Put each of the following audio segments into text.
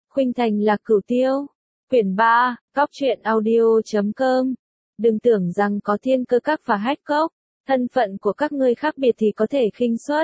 Khuynh Thành là Cửu Tiêu. Quyển 3, Cóc truyện audio.com. Đừng tưởng rằng có Thiên Cơ Các và Hách Cốc, thân phận của các ngươi khác biệt thì có thể khinh suất.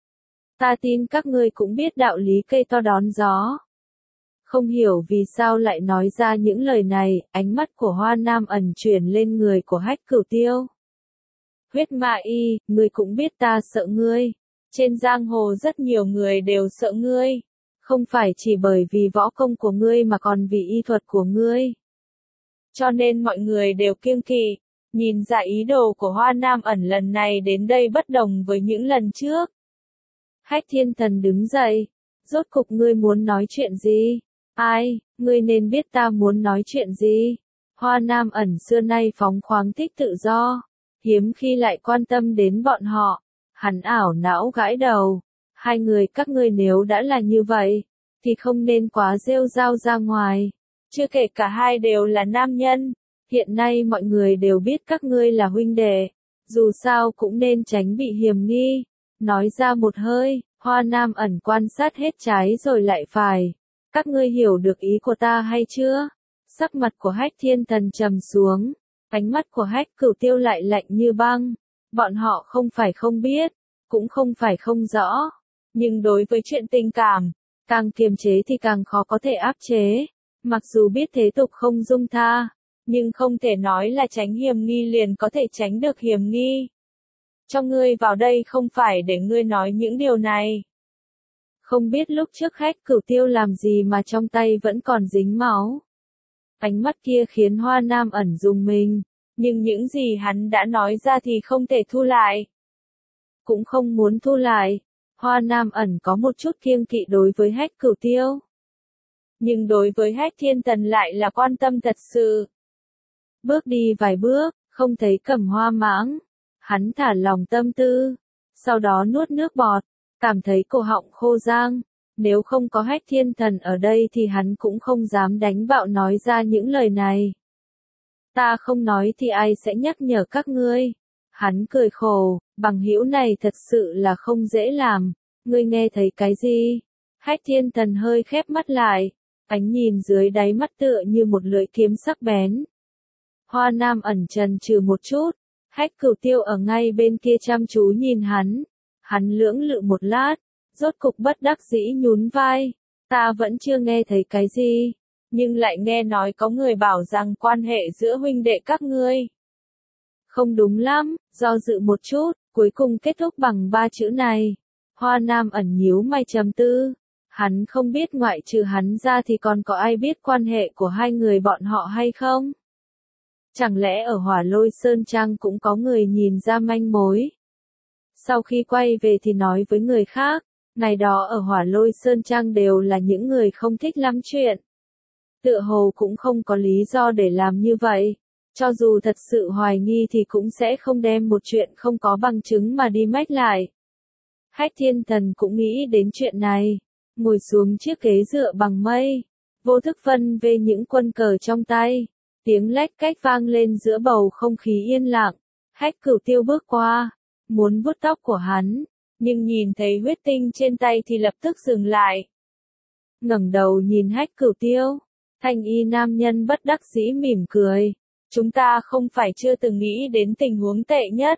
Ta tin các ngươi cũng biết đạo lý cây to đón gió. Không hiểu vì sao lại nói ra những lời này, ánh mắt của Hoa Nam ẩn chuyển lên người của Hách Cửu Tiêu. Huyết Ma Y, ngươi cũng biết ta sợ ngươi. Trên giang hồ rất nhiều người đều sợ ngươi. Không phải chỉ bởi vì võ công của ngươi mà còn vì y thuật của ngươi. Cho nên mọi người đều kiêng kỵ. Nhìn ra ý đồ của Hoa Nam ẩn lần này đến đây bất đồng với những lần trước. Hách Thiên Thần đứng dậy. Rốt cục ngươi muốn nói chuyện gì? Ai, ngươi nên biết ta muốn nói chuyện gì. Hoa Nam ẩn xưa nay phóng khoáng thích tự do. Hiếm khi lại quan tâm đến bọn họ. Hắn ảo não gãi đầu. Hai người các ngươi nếu đã là như vậy, thì không nên quá rêu rao ra ngoài. Chưa kể cả hai đều là nam nhân. Hiện nay mọi người đều biết các ngươi là huynh đệ. Dù sao cũng nên tránh bị hiềm nghi. Nói ra một hơi, Hoa Nam ẩn quan sát hết trái rồi lại phải. Các ngươi hiểu được ý của ta hay chưa? Sắc mặt của Hách Thiên Thần trầm xuống. Ánh mắt của Hách Cửu Tiêu lại lạnh như băng. Bọn họ không phải không biết, cũng không phải không rõ. Nhưng đối với chuyện tình cảm, càng kiềm chế thì càng khó có thể áp chế. Mặc dù biết thế tục không dung tha, nhưng không thể nói là tránh hiềm nghi liền có thể tránh được hiềm nghi. Cho ngươi vào đây không phải để ngươi nói những điều này. Không biết lúc trước Hách Cửu Tiêu làm gì mà trong tay vẫn còn dính máu. Ánh mắt kia khiến Hoa Nam ẩn rùng mình, nhưng những gì hắn đã nói ra thì không thể thu lại. Cũng không muốn thu lại. Hoa Nam ẩn có một chút kiêng kỵ đối với Hách Cửu Tiêu. Nhưng đối với Hách Thiên Thần lại là quan tâm thật sự. Bước đi vài bước, không thấy Cẩm Hoa Mãng. Hắn thả lòng tâm tư. Sau đó nuốt nước bọt, cảm thấy cổ họng khô rang. Nếu không có Hách Thiên Thần ở đây thì hắn cũng không dám đánh bạo nói ra những lời này. Ta không nói thì ai sẽ nhắc nhở các ngươi. Hắn cười khổ, bằng hữu này thật sự là không dễ làm. Ngươi nghe thấy cái gì? Hách Thiên Thần hơi khép mắt lại, ánh nhìn dưới đáy mắt tựa như một lưỡi kiếm sắc bén. Hoa Nam ẩn chần chừ một chút, Hách Cửu Tiêu ở ngay bên kia chăm chú nhìn hắn. Hắn lưỡng lự một lát, rốt cục bất đắc dĩ nhún vai. Ta vẫn chưa nghe thấy cái gì, nhưng lại nghe nói có người bảo rằng quan hệ giữa huynh đệ các ngươi không đúng lắm, do dự một chút, cuối cùng kết thúc bằng 3 chữ này. Hoa Nam ẩn nhíu mày trầm tư. Hắn không biết ngoại trừ hắn ra thì còn có ai biết quan hệ của hai người bọn họ hay không? Chẳng lẽ ở Hỏa Lôi Sơn Trang cũng có người nhìn ra manh mối? Sau khi quay về thì nói với người khác, ngày đó ở Hỏa Lôi Sơn Trang đều là những người không thích lắm chuyện. Tựa hồ cũng không có lý do để làm như vậy. Cho dù thật sự hoài nghi thì cũng sẽ không đem một chuyện không có bằng chứng mà đi mách lại. Hách Thiên Thần cũng nghĩ đến chuyện này. Ngồi xuống chiếc ghế dựa bằng mây. Vô thức phân về những quân cờ trong tay. Tiếng lách cách vang lên giữa bầu không khí yên lặng. Hách Cửu Tiêu bước qua. Muốn vuốt tóc của hắn. Nhưng nhìn thấy huyết tinh trên tay thì lập tức dừng lại. Ngẩng đầu nhìn Hách Cửu Tiêu. Thanh y nam nhân bất đắc dĩ mỉm cười. Chúng ta không phải chưa từng nghĩ đến tình huống tệ nhất.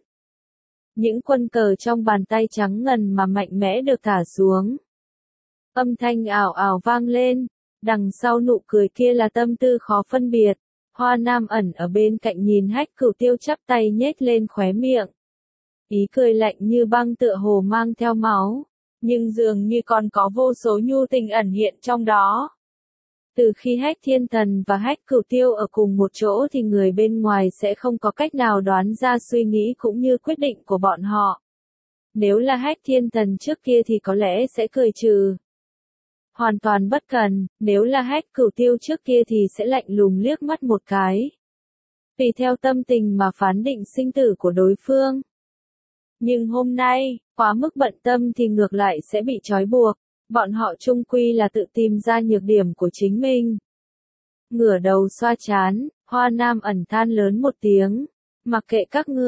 Những quân cờ trong bàn tay trắng ngần mà mạnh mẽ được thả xuống. Âm thanh ảo ảo vang lên. Đằng sau nụ cười kia là tâm tư khó phân biệt. Hoa Nam ẩn ở bên cạnh nhìn Hách Cửu Tiêu chắp tay nhếch lên khóe miệng. Ý cười lạnh như băng tựa hồ mang theo máu. Nhưng dường như còn có vô số nhu tình ẩn hiện trong đó. Từ khi Hách Thiên Thần và Hách Cửu Tiêu ở cùng một chỗ thì người bên ngoài sẽ không có cách nào đoán ra suy nghĩ cũng như quyết định của bọn họ. Nếu là Hách Thiên Thần trước kia thì có lẽ sẽ cười trừ. Hoàn toàn bất cần, nếu là Hách Cửu Tiêu trước kia thì sẽ lạnh lùng liếc mắt một cái. Tùy theo tâm tình mà phán định sinh tử của đối phương. Nhưng hôm nay, quá mức bận tâm thì ngược lại sẽ bị trói buộc. Bọn họ chung quy là tự tìm ra nhược điểm của chính mình. Ngửa đầu xoa trán, Hoa Nam ẩn than lớn một tiếng. Mặc kệ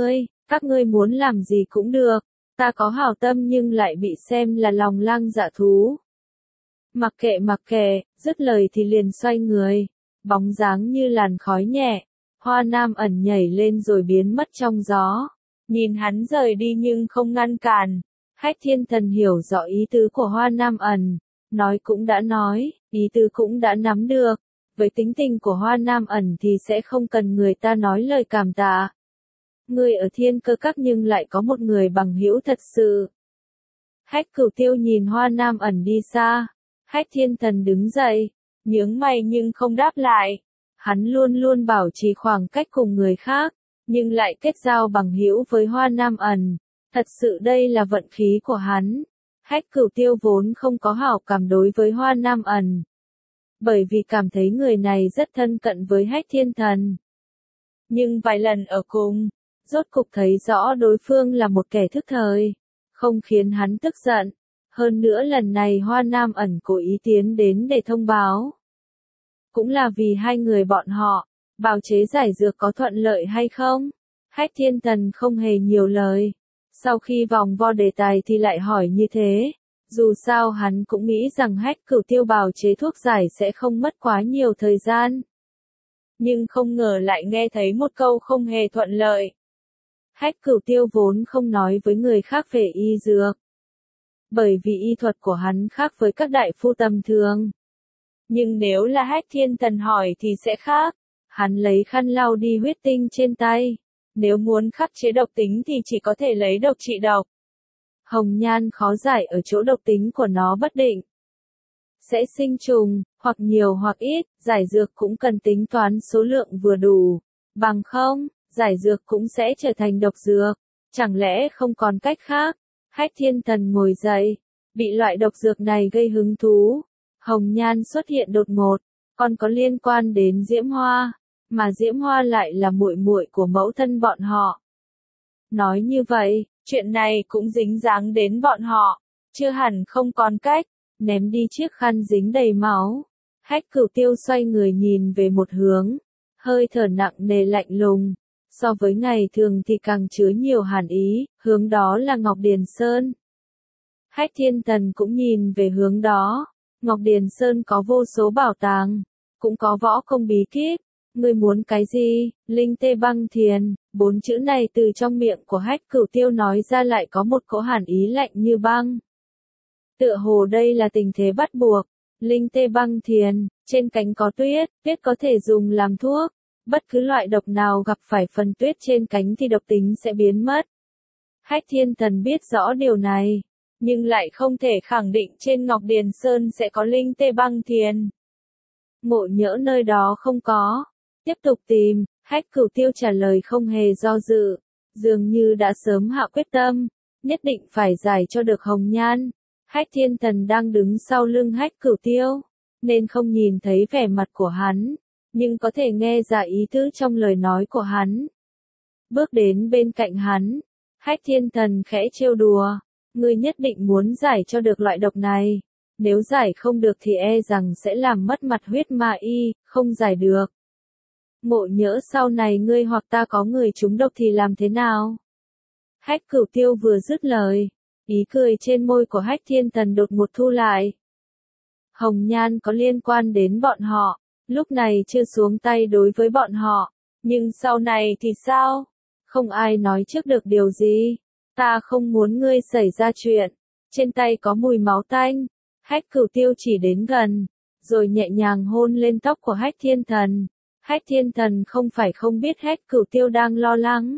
các ngươi muốn làm gì cũng được. Ta có hảo tâm nhưng lại bị xem là lòng lang dạ thú. Mặc kệ, dứt lời thì liền xoay người. Bóng dáng như làn khói nhẹ. Hoa Nam Ẩn nhảy lên rồi biến mất trong gió. Nhìn hắn rời đi nhưng không ngăn cản. Hách Thiên Thần hiểu rõ ý tứ của Hoa Nam Ẩn. Nói cũng đã nói, ý tứ cũng đã nắm được. Với tính tình của Hoa Nam Ẩn thì sẽ không cần người ta nói lời cảm tạ. Người ở Thiên Cơ Các nhưng lại có một người bằng hữu thật sự. Hách Cửu Tiêu nhìn Hoa Nam Ẩn đi xa. Hách Thiên Thần đứng dậy, nhướng mày nhưng không đáp lại. Hắn luôn luôn bảo trì khoảng cách cùng người khác, nhưng lại kết giao bằng hữu với Hoa Nam Ẩn. Thật sự đây là vận khí của hắn. Hách Cửu Tiêu vốn không có hảo cảm đối với Hoa Nam Ẩn. Bởi vì cảm thấy người này rất thân cận với Hách Thiên Thần. Nhưng vài lần ở cùng, rốt cục thấy rõ đối phương là một kẻ thức thời. Không khiến hắn tức giận. Hơn nữa lần này Hoa Nam Ẩn cố ý tiến đến để thông báo. Cũng là vì hai người bọn họ, bào chế giải dược có thuận lợi hay không? Hách Thiên Thần không hề nhiều lời. Sau khi vòng vo đề tài thì lại hỏi như thế. Dù sao hắn cũng nghĩ rằng Hách Cửu Tiêu bào chế thuốc giải sẽ không mất quá nhiều thời gian. Nhưng không ngờ lại nghe thấy một câu không hề thuận lợi. Hách Cửu Tiêu vốn không nói với người khác về y dược. Bởi vì y thuật của hắn khác với các đại phu tầm thường. Nhưng nếu là Hách Thiên Thần hỏi thì sẽ khác. Hắn lấy khăn lau đi huyết tinh trên tay. Nếu muốn khắc chế độc tính thì chỉ có thể lấy độc trị độc. Hồng nhan khó giải ở chỗ độc tính của nó bất định. Sẽ sinh trùng, hoặc nhiều hoặc ít, giải dược cũng cần tính toán số lượng vừa đủ. Bằng không, giải dược cũng sẽ trở thành độc dược. Chẳng lẽ không còn cách khác? Hách Thiên Thần ngồi dậy, bị loại độc dược này gây hứng thú. Hồng nhan xuất hiện đột ngột, còn có liên quan đến Diễm Hoa, mà Diễm Hoa lại là muội muội của mẫu thân bọn họ. Nói như vậy, chuyện này cũng dính dáng đến bọn họ, chưa hẳn không còn cách, ném đi chiếc khăn dính đầy máu. Hách Cửu Tiêu xoay người nhìn về một hướng, hơi thở nặng nề lạnh lùng, so với ngày thường thì càng chứa nhiều hàn ý, hướng đó là Ngọc Điền Sơn. Hách Thiên Thần cũng nhìn về hướng đó. Ngọc Điền Sơn có vô số bảo tàng, cũng có võ công bí kíp. Ngươi muốn cái gì? Linh tê băng thiền, 4 chữ này từ trong miệng của Hách Cửu Tiêu nói ra lại có một cỗ hàn ý lạnh như băng. Tựa hồ đây là tình thế bắt buộc. Linh tê băng thiền, trên cánh có tuyết, tuyết có thể dùng làm thuốc. Bất cứ loại độc nào gặp phải phần tuyết trên cánh thì độc tính sẽ biến mất. Hách Thiên Thần biết rõ điều này, nhưng lại không thể khẳng định trên Ngọc Điền Sơn sẽ có linh tê băng thiền. Ngộ nhỡ nơi đó không có. Tiếp tục tìm, Hách Cửu Tiêu trả lời không hề do dự, dường như đã sớm hạ quyết tâm, nhất định phải giải cho được Hồng Nhan. Hách Thiên Thần đang đứng sau lưng Hách Cửu Tiêu, nên không nhìn thấy vẻ mặt của hắn, nhưng có thể nghe ra ý tứ trong lời nói của hắn. Bước đến bên cạnh hắn, Hách Thiên Thần khẽ trêu đùa, ngươi nhất định muốn giải cho được loại độc này, nếu giải không được thì e rằng sẽ làm mất mặt huyết ma y, không giải được. Ngộ nhỡ sau này ngươi hoặc ta có người trúng độc thì làm thế nào? Hách Cửu Tiêu vừa dứt lời, ý cười trên môi của Hách Thiên Thần đột ngột thu lại. Hồng Nhan có liên quan đến bọn họ, lúc này chưa xuống tay đối với bọn họ, nhưng sau này thì sao? Không ai nói trước được điều gì. Ta không muốn ngươi xảy ra chuyện. Trên tay có mùi máu tanh. Hách Cửu Tiêu chỉ đến gần, rồi nhẹ nhàng hôn lên tóc của Hách Thiên Thần. Hách Thiên Thần không phải không biết Hách Cửu Tiêu đang lo lắng.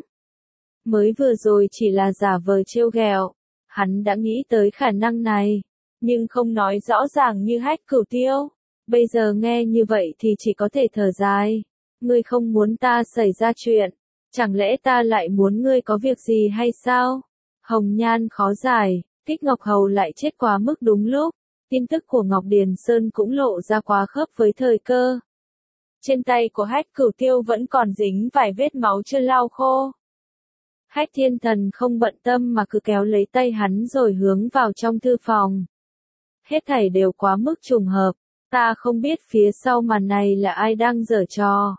Mới vừa rồi chỉ là giả vờ trêu ghẹo, hắn đã nghĩ tới khả năng này, nhưng không nói rõ ràng như Hách Cửu Tiêu. Bây giờ nghe như vậy thì chỉ có thể thở dài. Ngươi không muốn ta xảy ra chuyện, chẳng lẽ ta lại muốn ngươi có việc gì hay sao? Hồng Nhan khó giải, Kích Ngọc Hầu lại chết quá mức đúng lúc. Tin tức của Ngọc Điền Sơn cũng lộ ra quá khớp với thời cơ. Trên tay của Hách Cửu Tiêu vẫn còn dính vài vết máu chưa lau khô. Hách Thiên Thần không bận tâm mà cứ kéo lấy tay hắn rồi hướng vào trong thư phòng. Hết thảy đều quá mức trùng hợp, ta không biết phía sau màn này là ai đang giở trò.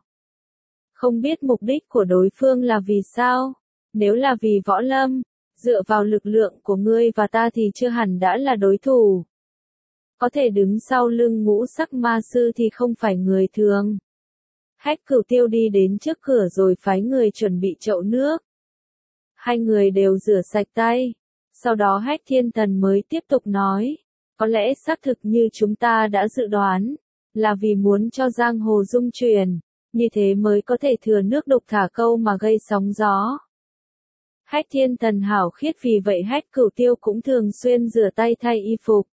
Không biết mục đích của đối phương là vì sao, nếu là vì võ lâm, dựa vào lực lượng của ngươi và ta thì chưa hẳn đã là đối thủ. có thể đứng sau lưng ngũ sắc ma sư thì không phải người thường. Hách Cửu Tiêu đi đến trước cửa rồi phái người chuẩn bị chậu nước. Hai người đều rửa sạch tay. Sau đó Hách Thiên Thần mới tiếp tục nói, có lẽ xác thực như chúng ta đã dự đoán, là vì muốn cho giang hồ dung chuyển, như thế mới có thể thừa nước đục thả câu mà gây sóng gió. Hách Thiên Thần hảo khiết, vì vậy Hách Cửu Tiêu cũng thường xuyên rửa tay thay y phục.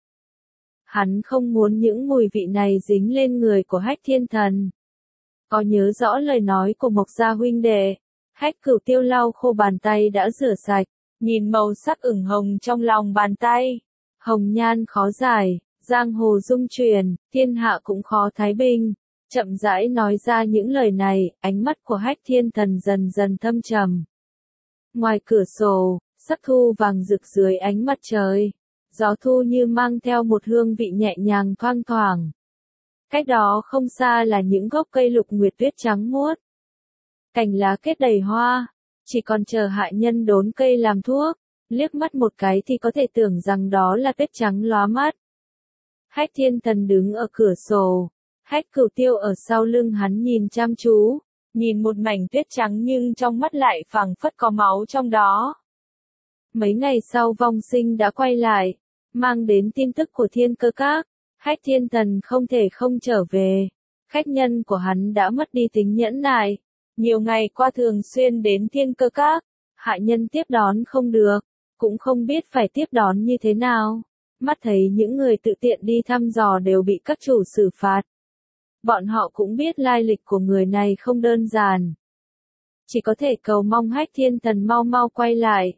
Hắn không muốn những mùi vị này dính lên người của Hách Thiên Thần. Có nhớ rõ lời nói của Mộc Gia huynh đệ, Hách Cửu Tiêu lau khô bàn tay đã rửa sạch, nhìn màu sắc ửng hồng trong lòng bàn tay. Hồng nhan khó giải, giang hồ dung chuyển, thiên hạ cũng khó thái bình. Chậm rãi nói ra những lời này, ánh mắt của Hách Thiên Thần dần dần thâm trầm. Ngoài cửa sổ, sắc thu vàng rực dưới ánh mặt trời. Gió thu như mang theo một hương vị nhẹ nhàng thoang thoảng. Cách đó không xa là những gốc cây lục nguyệt tuyết trắng muốt. Cành lá kết đầy hoa, chỉ còn chờ hạ nhân đốn cây làm thuốc, liếc mắt một cái thì có thể tưởng rằng đó là tuyết trắng lóa mắt. Hách Thiên Thần đứng ở cửa sổ, Hách Cửu Tiêu ở sau lưng hắn nhìn chăm chú, nhìn một mảnh tuyết trắng nhưng trong mắt lại phảng phất có máu trong đó. Mấy ngày sau Vong Sinh đã quay lại, mang đến tin tức của Thiên Cơ Các. Hách Thiên Thần không thể không trở về. Khách nhân của hắn đã mất đi tính nhẫn nại. Nhiều ngày qua thường xuyên đến Thiên Cơ Các, hạ nhân tiếp đón không được, cũng không biết phải tiếp đón như thế nào. Mắt thấy những người tự tiện đi thăm dò đều bị các chủ xử phạt. Bọn họ cũng biết lai lịch của người này không đơn giản. Chỉ có thể cầu mong Hách Thiên Thần mau mau quay lại.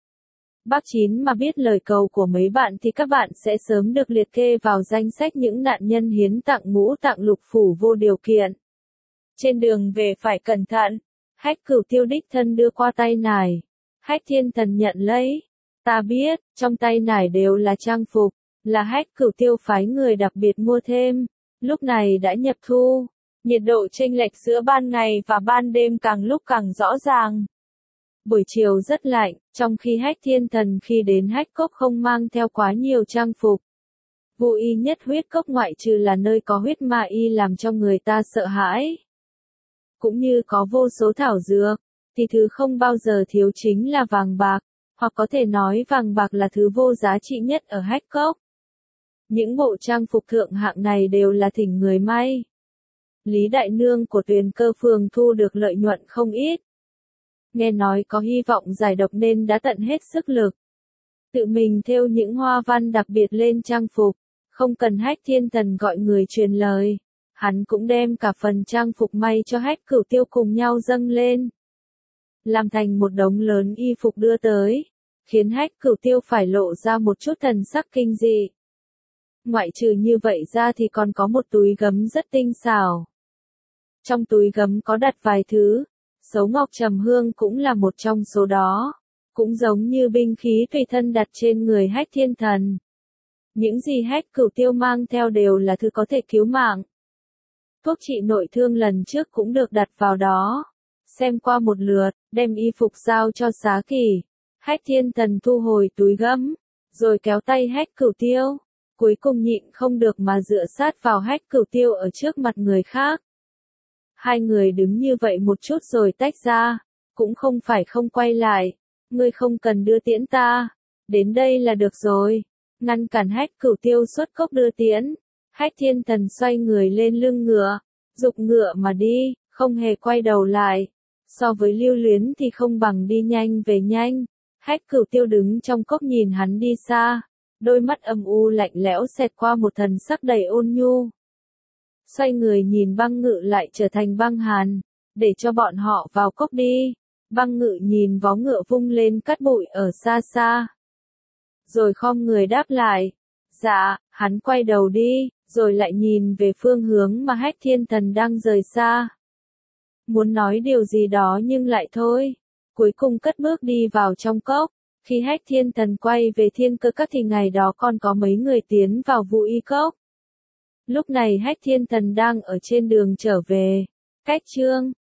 Bác Chín mà biết lời cầu của mấy bạn thì các bạn sẽ sớm được liệt kê vào danh sách những nạn nhân hiến tặng ngũ tạng lục phủ vô điều kiện. Trên đường về phải cẩn thận. Hách Cửu Tiêu đích thân đưa qua tay nải. Hách Thiên Thần nhận lấy. Ta biết, trong tay nải đều là trang phục, là Hách Cửu Tiêu phái người đặc biệt mua thêm. Lúc này đã nhập thu, nhiệt độ chênh lệch giữa ban ngày và ban đêm càng lúc càng rõ ràng. Buổi chiều rất lạnh, trong khi Hách Thiên Thần khi đến Hách Cốc không mang theo quá nhiều trang phục. Vô y nhất huyết cốc ngoại trừ là nơi có huyết ma y làm cho người ta sợ hãi. Cũng như có vô số thảo dược, thì thứ không bao giờ thiếu chính là vàng bạc, hoặc có thể nói vàng bạc là thứ vô giá trị nhất ở Hách Cốc. Những bộ trang phục thượng hạng này đều là thỉnh người may. Lý Đại Nương của Tuyền Cơ Phường thu được lợi nhuận không ít. Nghe nói có hy vọng giải độc nên đã tận hết sức lực. Tự mình thêu những hoa văn đặc biệt lên trang phục, không cần Hách Thiên Thần gọi người truyền lời. Hắn cũng đem cả phần trang phục may cho Hách Cửu Tiêu cùng nhau dâng lên. Làm thành một đống lớn y phục đưa tới, khiến Hách Cửu Tiêu phải lộ ra một chút thần sắc kinh dị. Ngoại trừ như vậy ra thì còn có một túi gấm rất tinh xảo. Trong túi gấm có đặt vài thứ, Sấu Ngọc Trầm Hương cũng là một trong số đó, cũng giống như binh khí tùy thân đặt trên người Hách Thiên Thần. Những gì Hách Cửu Tiêu mang theo đều là thứ có thể cứu mạng. Thuốc trị nội thương lần trước cũng được đặt vào đó. Xem qua một lượt, đem y phục giao cho Xá Kỳ. Hách Thiên Thần thu hồi túi gấm, rồi kéo tay Hách Cửu Tiêu. Cuối cùng nhịn không được mà dựa sát vào Hách Cửu Tiêu ở trước mặt người khác. Hai người đứng như vậy một chút rồi tách ra, cũng không phải không quay lại. Ngươi không cần đưa tiễn ta, đến đây là được rồi. Ngăn cản Hách Cửu Tiêu xuất cốc đưa tiễn. Hách Thiên Thần xoay người lên lưng ngựa, giục ngựa mà đi, không hề quay đầu lại. So với Lưu Luyến thì không bằng đi nhanh về nhanh. Hách Cửu Tiêu đứng trong cốc nhìn hắn đi xa, đôi mắt âm u lạnh lẽo xẹt qua một thần sắc đầy ôn nhu. Xoay người nhìn Băng Ngự lại trở thành Băng Hàn, để cho bọn họ vào cốc đi. Băng Ngự nhìn vó ngựa vung lên cát bụi ở xa xa. Rồi khom người đáp lại. Dạ, hắn quay đầu đi, rồi lại nhìn về phương hướng mà Hách Thiên Thần đang rời xa. Muốn nói điều gì đó nhưng lại thôi. Cuối cùng cất bước đi vào trong cốc. Khi Hách Thiên Thần quay về Thiên Cơ Các thì ngày đó còn có mấy người tiến vào Vũ Y Cốc. Lúc này Hách Thiên Thần đang ở trên đường trở về. Cách chương